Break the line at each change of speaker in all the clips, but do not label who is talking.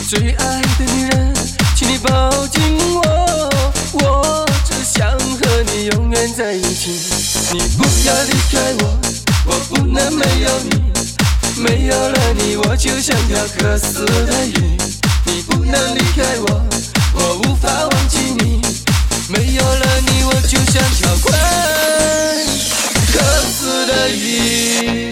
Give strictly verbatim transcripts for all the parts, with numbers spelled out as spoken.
最爱的女人，请你抱紧我，我只想和你永远在一起。你不要离开我，我不能没有你，没有了你，我就像条渴死的鱼。你不能离开我，我无法忘记你，没有了你，我就像条快渴死的鱼。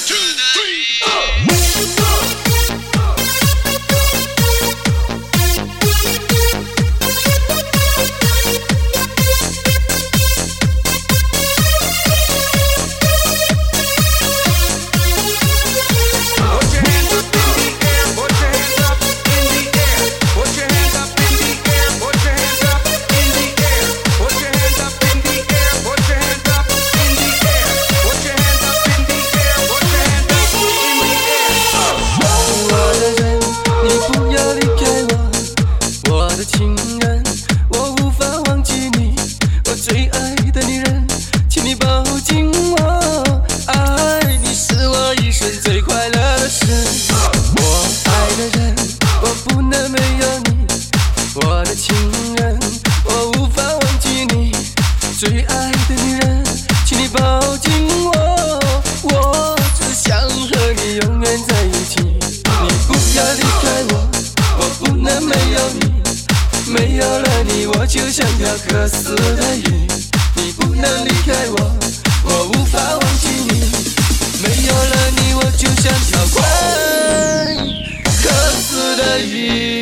情人，我无法忘记你，我最爱的女人，请你抱紧我。爱你是我一生最快乐的事。我爱的人，我不能没有你，我的情人，我无法忘记你。最爱的女人，请你抱紧我，我只想和你永远在一起。你不要离开我，我不能没有你。没有了你，我就像条渴死的鱼。你不能离开我，我无法忘记你。没有了你，我就像条快渴死的鱼。